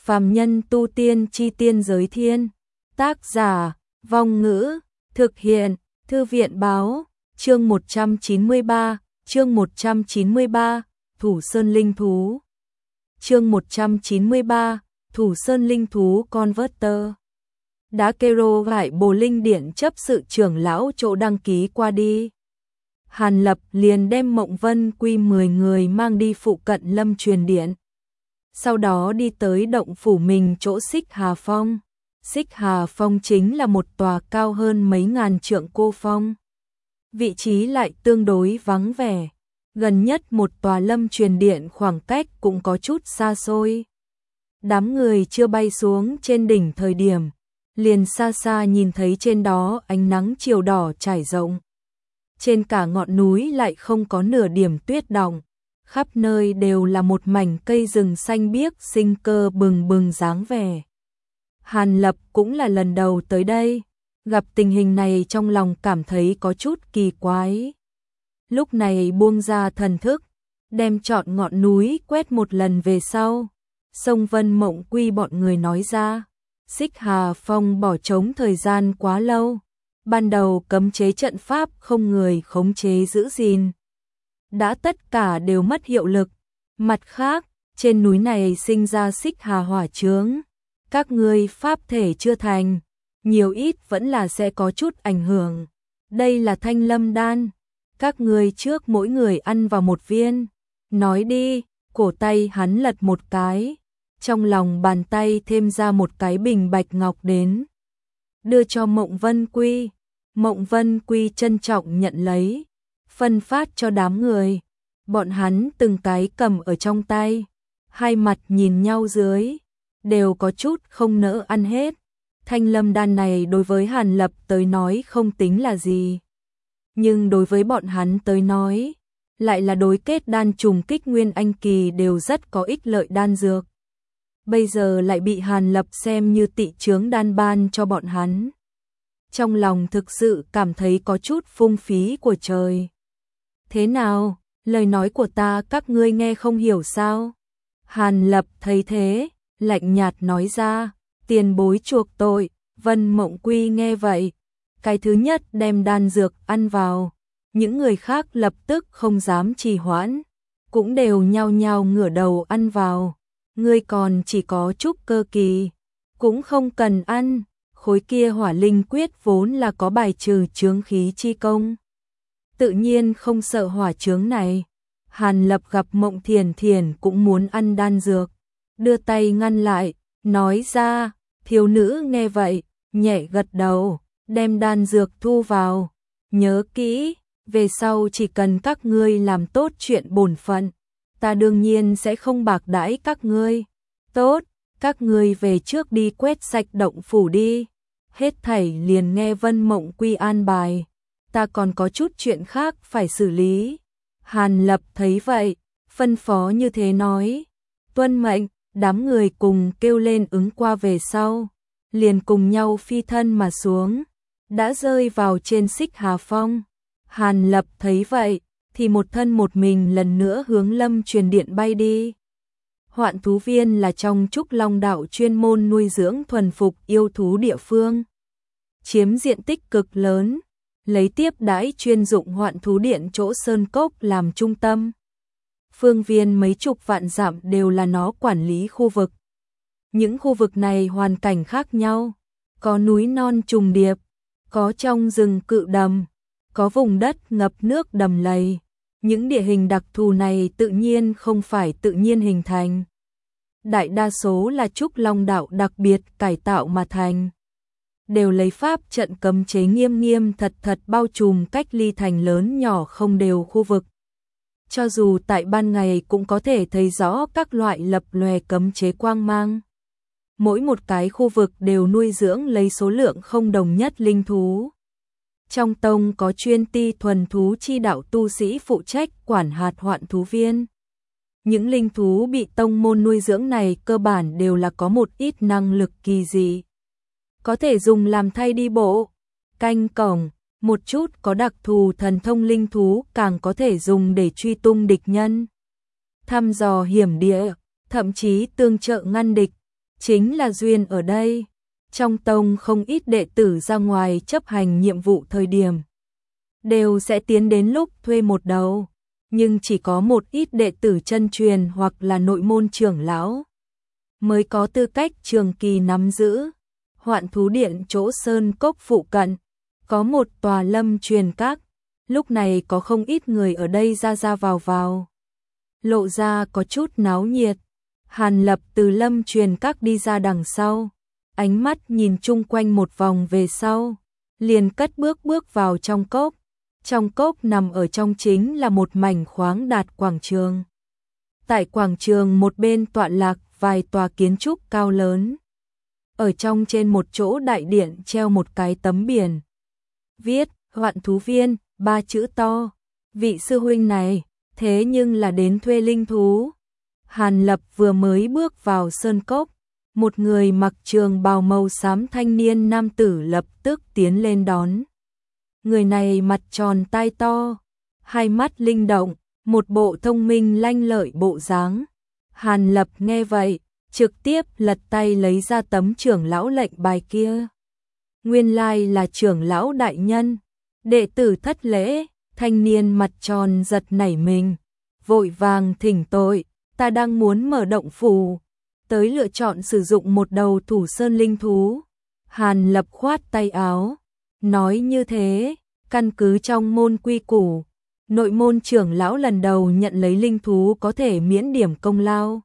Phàm nhân tu tiên chi tiên giới thiên. Tác giả, Vong Ngữ, thực hiện, Thư viện báo, chương 193, Thủ Sơn Linh Thú. Chương 193, Thủ Sơn Linh Thú Converter. Đã kêu gọi Bồ Linh Điện chấp sự trưởng lão chỗ đăng ký qua đi. Hàn Lập liền đem Mộng Vân Quy 10 người mang đi phụ cận Lâm Truyền Điện. Sau đó đi tới động phủ mình chỗ Xích Hà Phong. Xích Hà Phong chính là một tòa cao hơn mấy ngàn trượng cô phong. Vị trí lại tương đối vắng vẻ. Gần nhất một tòa Lâm Truyền Điện khoảng cách cũng có chút xa xôi. Đám người chưa bay xuống trên đỉnh thời điểm, liền xa xa nhìn thấy trên đó ánh nắng chiều đỏ trải rộng. Trên cả ngọn núi lại không có nửa điểm tuyết đọng, khắp nơi đều là một mảnh cây rừng xanh biếc sinh cơ bừng bừng dáng vẻ. Hàn Lập cũng là lần đầu tới đây, gặp tình hình này trong lòng cảm thấy có chút kỳ quái. Lúc này buông ra thần thức, đem trọn ngọn núi quét một lần về sau, Sông Vân Mộng Quy bọn người nói ra, Xích Hà Phong bỏ trống thời gian quá lâu, ban đầu cấm chế trận pháp không người khống chế giữ gìn, đã tất cả đều mất hiệu lực. Mặt khác, trên núi này sinh ra Xích Hà hỏa chướng, các ngươi pháp thể chưa thành, nhiều ít vẫn là sẽ có chút ảnh hưởng. Đây là Thanh Lâm đan, các ngươi trước mỗi người ăn vào một viên. Nói đi, cổ tay hắn lật một cái, trong lòng bàn tay thêm ra một cái bình bạch ngọc đến, đưa cho Mộng Vân Quy. Mộng Vân Quy trân trọng nhận lấy, phân phát cho đám người. Bọn hắn từng cái cầm ở trong tay, hai mặt nhìn nhau dưới, đều có chút không nỡ ăn hết. Thanh Lâm đan này đối với Hàn Lập tới nói không tính là gì, nhưng đối với bọn hắn tới nói, lại là đối kết đan trùng kích nguyên anh kỳ đều rất có ích lợi đan dược. Bây giờ lại bị Hàn Lập xem như tị chướng đan ban cho bọn hắn. Trong lòng thực sự cảm thấy có chút phung phí của trời. Thế nào, lời nói của ta các ngươi nghe không hiểu sao? Hàn Lập thấy thế, lạnh nhạt nói ra, tiền bối chuộc tội. Vân Mộng Quy nghe vậy, cái thứ nhất đem đan dược ăn vào, những người khác lập tức không dám trì hoãn, cũng đều nhao nhao ngửa đầu ăn vào. Ngươi còn chỉ có trúc cơ kỳ, cũng không cần ăn, khối kia hỏa linh quyết vốn là có bài trừ chướng khí chi công, tự nhiên không sợ hỏa chướng này. Hàn Lập gặp Mộng Thiền Thiền cũng muốn ăn đan dược, đưa tay ngăn lại, nói ra. Thiếu nữ nghe vậy, nhẹ gật đầu, đem đan dược thu vào. Nhớ kỹ, về sau chỉ cần các ngươi làm tốt chuyện bổn phận, ta đương nhiên sẽ không bạc đãi các ngươi. Tốt, các ngươi về trước đi quét sạch động phủ đi. Hết thảy liền nghe Vân Mộng Quy an bài, ta còn có chút chuyện khác phải xử lý. Hàn Lập thấy vậy, phân phó như thế nói, tuân mệnh. Đám người cùng kêu lên ứng qua về sau, liền cùng nhau phi thân mà xuống, đã rơi vào trên Xích Hà Phong. Hàn Lập thấy vậy, thì một thân một mình lần nữa hướng Lâm Truyền Điện bay đi. Hoạn thú viên là trong Trúc Long đạo chuyên môn nuôi dưỡng thuần phục yêu thú địa phương, chiếm diện tích cực lớn, lấy tiếp đãi chuyên dụng hoạn thú điện chỗ Sơn Cốc làm trung tâm. Phương viên mấy chục vạn dặm đều là nó quản lý khu vực. Những khu vực này hoàn cảnh khác nhau, có núi non trùng điệp, có trong rừng cự đầm, có vùng đất ngập nước đầm lầy. Những địa hình đặc thù này tự nhiên không phải tự nhiên hình thành, đại đa số là Trúc Long đạo đặc biệt cải tạo mà thành, đều lấy pháp trận cấm chế nghiêm nghiêm thật thật bao trùm cách ly thành lớn nhỏ không đều khu vực. Cho dù tại ban ngày cũng có thể thấy rõ các loại lập lòe cấm chế quang mang. Mỗi một cái khu vực đều nuôi dưỡng lấy số lượng không đồng nhất linh thú. Trong tông có chuyên ti thuần thú chi đạo tu sĩ phụ trách quản hạt hoạn thú viên. Những linh thú bị tông môn nuôi dưỡng này cơ bản đều là có một ít năng lực kỳ dị, có thể dùng làm thay đi bộ, canh cổng. Một chút có đặc thù thần thông linh thú càng có thể dùng để truy tung địch nhân, thăm dò hiểm địa, thậm chí tương trợ ngăn địch. chính là duyên ở đây. Trong tông không ít đệ tử ra ngoài chấp hành nhiệm vụ thời điểm đều sẽ tiến đến lúc thuê một đầu, nhưng chỉ có một ít đệ tử chân truyền hoặc là nội môn trưởng lão mới có tư cách trường kỳ nắm giữ. Hoạn thú điện chỗ sơn cốc phụ cận có một tòa lâm truyền các, lúc này có không ít người ở đây ra ra vào, lộ ra có chút náo nhiệt. Hàn Lập từ lâm truyền các đi ra đằng sau, ánh mắt nhìn chung quanh một vòng về sau, liền cất bước vào trong cốc. Trong cốc nằm ở trong chính là một mảnh khoáng đạt quảng trường. Tại quảng trường một bên tọa lạc vài tòa kiến trúc cao lớn. Ở trong trên một chỗ đại điện treo một cái tấm biển, viết Hoạn thú viên, 3 chữ to. Vị sư huynh này, thế nhưng là đến thuê linh thú. Hàn Lập vừa mới bước vào sơn cốc, một người mặc trường bào màu xám thanh niên nam tử lập tức tiến lên đón. Người này mặt tròn tai to, hai mắt linh động, một bộ thông minh lanh lợi bộ dáng. Hàn Lập nghe vậy, trực tiếp lật tay lấy ra tấm trưởng lão lệnh bài kia. Nguyên lai là trưởng lão đại nhân. Đệ tử thất lễ. Thanh niên mặt tròn giật nảy mình, vội vàng thỉnh tội, ta đang muốn mở động phủ, tới lựa chọn sử dụng một đầu thủ sơn linh thú. Hàn Lập khoát tay áo, nói như thế, căn cứ trong môn quy củ, nội môn trưởng lão lần đầu nhận lấy linh thú có thể miễn điểm công lao.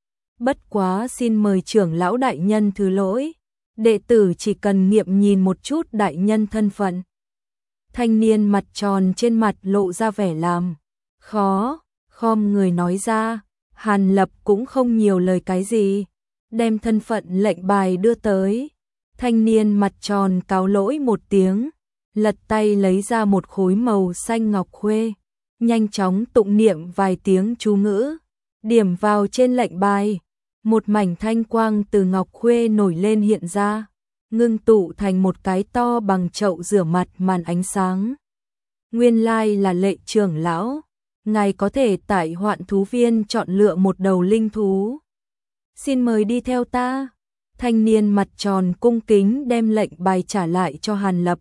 Bất quá xin mời trưởng lão đại nhân thứ lỗi, đệ tử chỉ cần nghiệm nhìn một chút đại nhân thân phận. Thanh niên mặt tròn trên mặt lộ ra vẻ làm khó, khom người nói ra. Hàn Lập cũng không nhiều lời cái gì, đem thân phận lệnh bài đưa tới. Thanh niên mặt tròn cáo lỗi một tiếng, lật tay lấy ra một khối màu xanh ngọc khuê, nhanh chóng tụng niệm vài tiếng chú ngữ, điểm vào trên lệnh bài. Một mảnh thanh quang từ ngọc khuê nổi lên hiện ra, ngưng tụ thành một cái to bằng chậu rửa mặt màn ánh sáng. Nguyên lai là Lệ trưởng lão, ngài có thể tại Hoạn thú viên chọn lựa một đầu linh thú. Xin mời đi theo ta. Thanh niên mặt tròn cung kính đem lệnh bài trả lại cho Hàn Lập.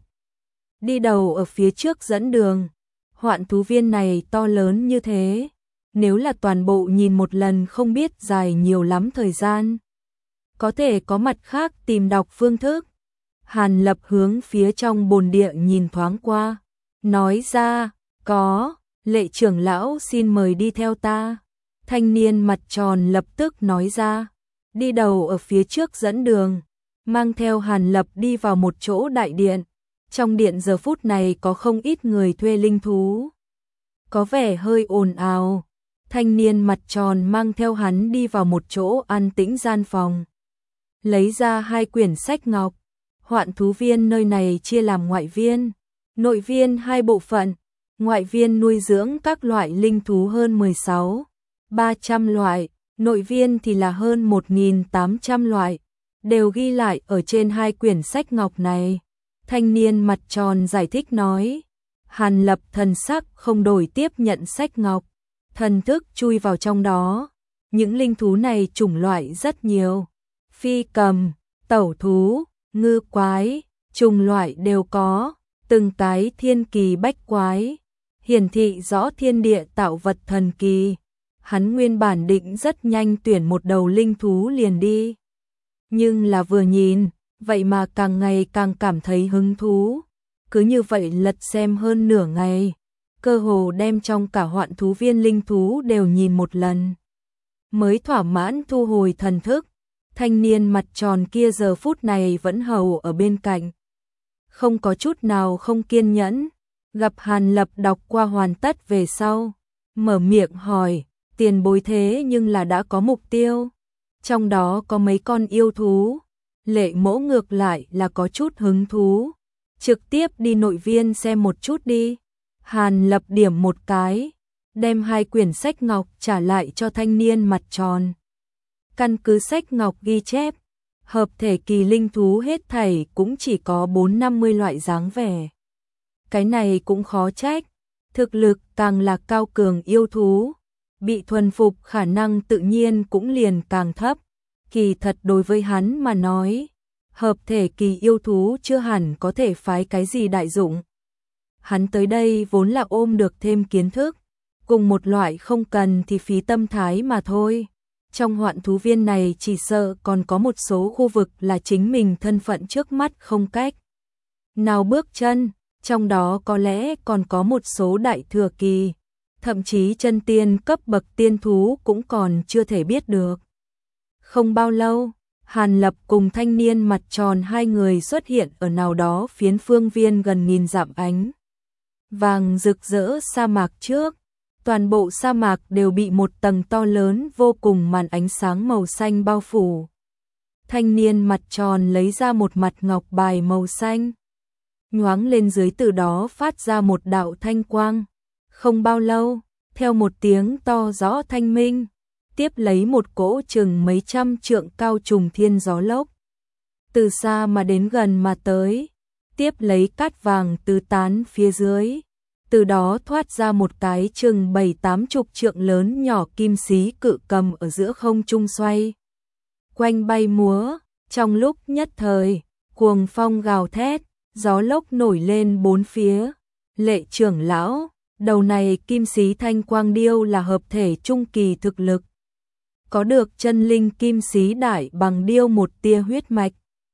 Đi đầu ở phía trước dẫn đường. Hoạn thú viên này to lớn như thế, nếu là toàn bộ nhìn một lần không biết dài nhiều lắm thời gian. Có thể có mặt khác tìm đọc phương thức. Hàn Lập hướng phía trong bồn địa nhìn thoáng qua, nói ra, có, Lệ trưởng lão xin mời đi theo ta. Thanh niên mặt tròn lập tức nói ra, đi đầu ở phía trước dẫn đường, mang theo Hàn Lập đi vào một chỗ đại điện. Trong điện giờ phút này có không ít người thuê linh thú, có vẻ hơi ồn ào. Thanh niên mặt tròn mang theo hắn đi vào một chỗ an tĩnh gian phòng, lấy ra 2 quyển sách ngọc. Hoạn thú viên nơi này chia làm ngoại viên, nội viên 2 bộ phận. Ngoại viên nuôi dưỡng các loại linh thú hơn 300 loại, nội viên thì là hơn 1800 loại, đều ghi lại ở trên 2 quyển sách ngọc này. Thanh niên mặt tròn giải thích nói. Hàn Lập thần sắc không đổi tiếp nhận sách ngọc, thần thức chui vào trong đó. Những linh thú này chủng loại rất nhiều, phi cầm, tẩu thú, ngư quái, chủng loại đều có, từng cái thiên kỳ bách quái, hiển thị rõ thiên địa tạo vật thần kỳ. Hắn nguyên bản định rất nhanh tuyển một đầu linh thú liền đi, nhưng là vừa nhìn, vậy mà càng ngày càng cảm thấy hứng thú. Cứ như vậy lật xem hơn nửa ngày, cơ hồ đem trong cả Hoạn thú viên linh thú đều nhìn một lần, mới thỏa mãn thu hồi thần thức. Thanh niên mặt tròn kia giờ phút này vẫn hầu ở bên cạnh, không có chút nào không kiên nhẫn. Gặp Hàn Lập đọc qua hoàn tất về sau, mở miệng hỏi, tiền bối thế nhưng là đã có mục tiêu, trong đó có mấy con yêu thú. Lệ mỗ ngược lại là có chút hứng thú, trực tiếp đi nội viên xem một chút đi. Hàn Lập điểm một cái, đem 2 quyển sách ngọc trả lại cho thanh niên mặt tròn. Căn cứ sách ngọc ghi chép, hợp thể kỳ linh thú hết thảy cũng chỉ có 450 loại dáng vẻ. Cái này cũng khó trách, thực lực càng là cao cường yêu thú, bị thuần phục khả năng tự nhiên cũng liền càng thấp. Kỳ thật đối với hắn mà nói, hợp thể kỳ yêu thú chưa hẳn có thể phái cái gì đại dụng. Hắn tới đây vốn là ôm được thêm kiến thức, cùng một loại không cần thì phí tâm thái mà thôi. Trong hoạn thú viên này chỉ sợ còn có một số khu vực là chính mình thân phận trước mắt không cách nào bước chân, trong đó có lẽ còn có một số đại thừa kỳ, thậm chí chân tiên cấp bậc tiên thú cũng còn chưa thể biết được. Không bao lâu, Hàn Lập cùng thanh niên mặt tròn hai người xuất hiện ở nào đó phiến phương viên gần nghìn dặm ánh vàng rực rỡ sa mạc trước. Toàn bộ sa mạc đều bị một tầng to lớn vô cùng màn ánh sáng màu xanh bao phủ. Thanh niên mặt tròn lấy ra một mặt ngọc bài màu xanh, nhoáng lên dưới, từ đó phát ra một đạo thanh quang. Không bao lâu, theo một tiếng to rõ thanh minh, tiếp lấy một cỗ chừng mấy trăm trượng cao trùng thiên gió lốc. Từ xa mà đến gần mà tới, tiếp lấy cát vàng tứ tán phía dưới. Từ đó thoát ra một cái chừng 7-80 trượng lớn nhỏ kim xí cự cầm ở giữa không trung xoay quanh bay múa. Trong lúc nhất thời, cuồng phong gào thét, gió lốc nổi lên bốn phía. Lệ trưởng lão, đầu này kim xí thanh quang điêu là hợp thể trung kỳ thực lực, có được chân linh kim xí đại bằng điêu một tia huyết mạch,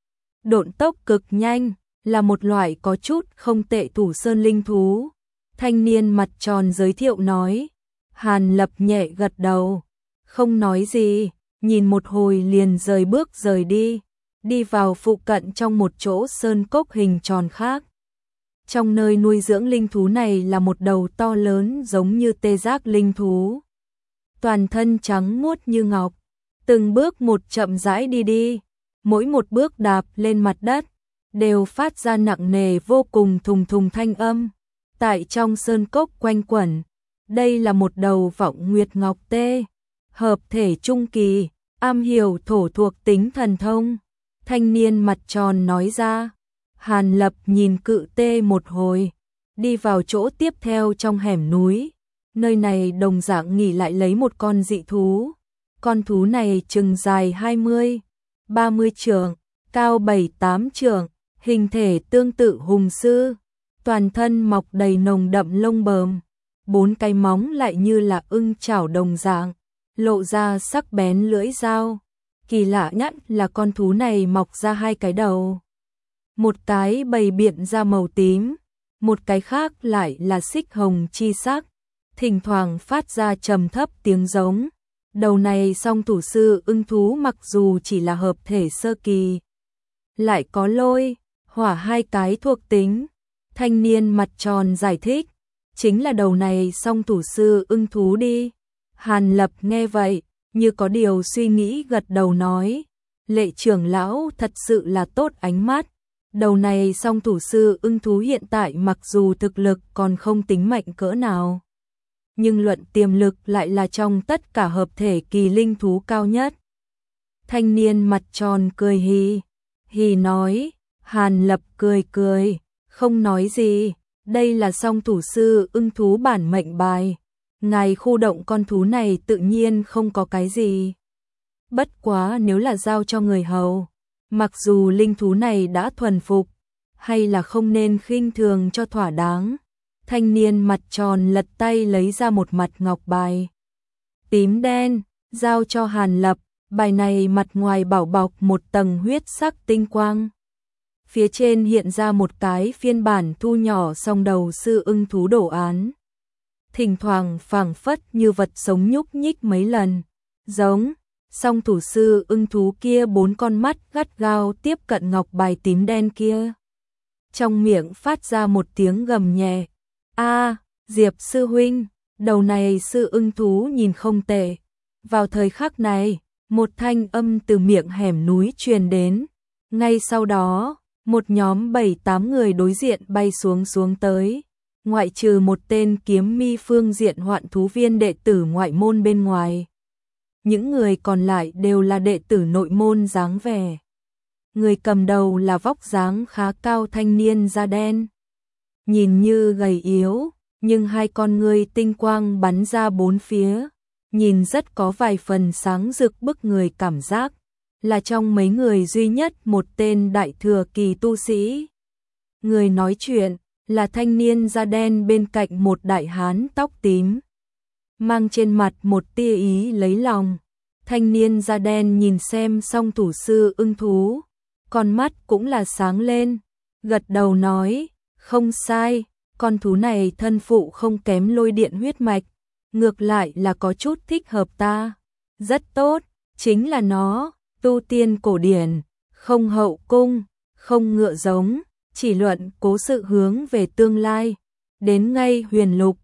độn tốc cực nhanh, là một loại có chút không tệ thủ sơn linh thú. Thanh niên mặt tròn giới thiệu nói. Hàn Lập nhẹ gật đầu, không nói gì, nhìn một hồi liền rời bước rời đi, đi vào phụ cận trong một chỗ sơn cốc hình tròn khác. Trong nơi nuôi dưỡng linh thú này là một đầu to lớn giống như tê giác linh thú, toàn thân trắng muốt như ngọc, từng bước một chậm rãi đi đi, mỗi một bước đạp lên mặt đất đều phát ra nặng nề vô cùng thùng thùng thanh âm. Tại trong sơn cốc quanh quẩn, đây là một đầu vọng nguyệt ngọc tê, hợp thể trung kỳ, am hiểu thổ thuộc tính thần thông. Thanh niên mặt tròn nói ra. Hàn Lập nhìn cự tê một hồi, đi vào chỗ tiếp theo trong hẻm núi. Nơi này đồng dạng nghỉ lại lấy một con dị thú. Con thú này chừng dài 20-30 trượng, cao 7-8 trượng, hình thể tương tự hùng sư. Toàn thân mọc đầy nồng đậm lông bờm, bốn cái móng lại như là ưng chảo đồng dạng, lộ ra sắc bén lưỡi dao. Kỳ lạ nhất là con thú này mọc ra hai cái đầu. Một cái bày biện ra màu tím, một cái khác lại là xích hồng chi sắc, thỉnh thoảng phát ra trầm thấp tiếng giống. Đầu này song thủ sư ưng thú mặc dù chỉ là hợp thể sơ kỳ, lại có lôi, hỏa hai cái thuộc tính. Thanh niên mặt tròn giải thích, chính là đầu này song thủ sư ưng thú đi. Hàn Lập nghe vậy, như có điều suy nghĩ gật đầu nói, Lệ trưởng lão thật sự là tốt ánh mắt. Đầu này song thủ sư ưng thú hiện tại mặc dù thực lực còn không tính mạnh cỡ nào, nhưng luận tiềm lực lại là trong tất cả hợp thể kỳ linh thú cao nhất. Thanh niên mặt tròn cười hì nói. Hàn Lập cười cười, không nói gì, đây là song thủ sư ưng thú bản mệnh bài. Ngài khu động con thú này tự nhiên không có cái gì. Bất quá nếu là giao cho người hầu, mặc dù linh thú này đã thuần phục, hay là không nên khinh thường cho thỏa đáng. Thanh niên mặt tròn lật tay lấy ra một mặt ngọc bài tím đen, giao cho Hàn Lập. Bài này mặt ngoài bảo bọc một tầng huyết sắc tinh quang, phía trên hiện ra một cái phiên bản thu nhỏ song đầu sư ưng thú đồ án, thỉnh thoảng phảng phất như vật sống nhúc nhích mấy lần, giống song thủ sư ưng thú kia bốn con mắt gắt gao tiếp cận ngọc bài tím đen kia, trong miệng phát ra một tiếng gầm nhẹ. A, Diệp sư huynh, đầu này sư ưng thú nhìn không tệ. Vào thời khắc này, một thanh âm từ miệng hẻm núi truyền đến. Ngay sau đó, một nhóm 7-8 người đối diện bay xuống tới. Ngoại trừ một tên kiếm mi phương diện hoạn thú viên đệ tử ngoại môn bên ngoài, những người còn lại đều là đệ tử nội môn dáng vẻ. Người cầm đầu là vóc dáng khá cao thanh niên da đen, nhìn như gầy yếu, nhưng hai con ngươi tinh quang bắn ra bốn phía, nhìn rất có vài phần sáng rực bức người cảm giác. là trong mấy người duy nhất một tên đại thừa kỳ tu sĩ. Người nói chuyện là thanh niên da đen bên cạnh một đại hán tóc tím, mang trên mặt một tia ý lấy lòng. Thanh niên da đen nhìn xem Song thủ sư ưng thú, con mắt cũng là sáng lên, gật đầu nói, không sai, con thú này thân phụ không kém lôi điện huyết mạch, ngược lại là có chút thích hợp ta. Rất tốt, chính là nó, tu tiên cổ điển, không hậu cung, không ngựa giống, chỉ luận cố sự hướng về tương lai. Đến ngay huyền lục,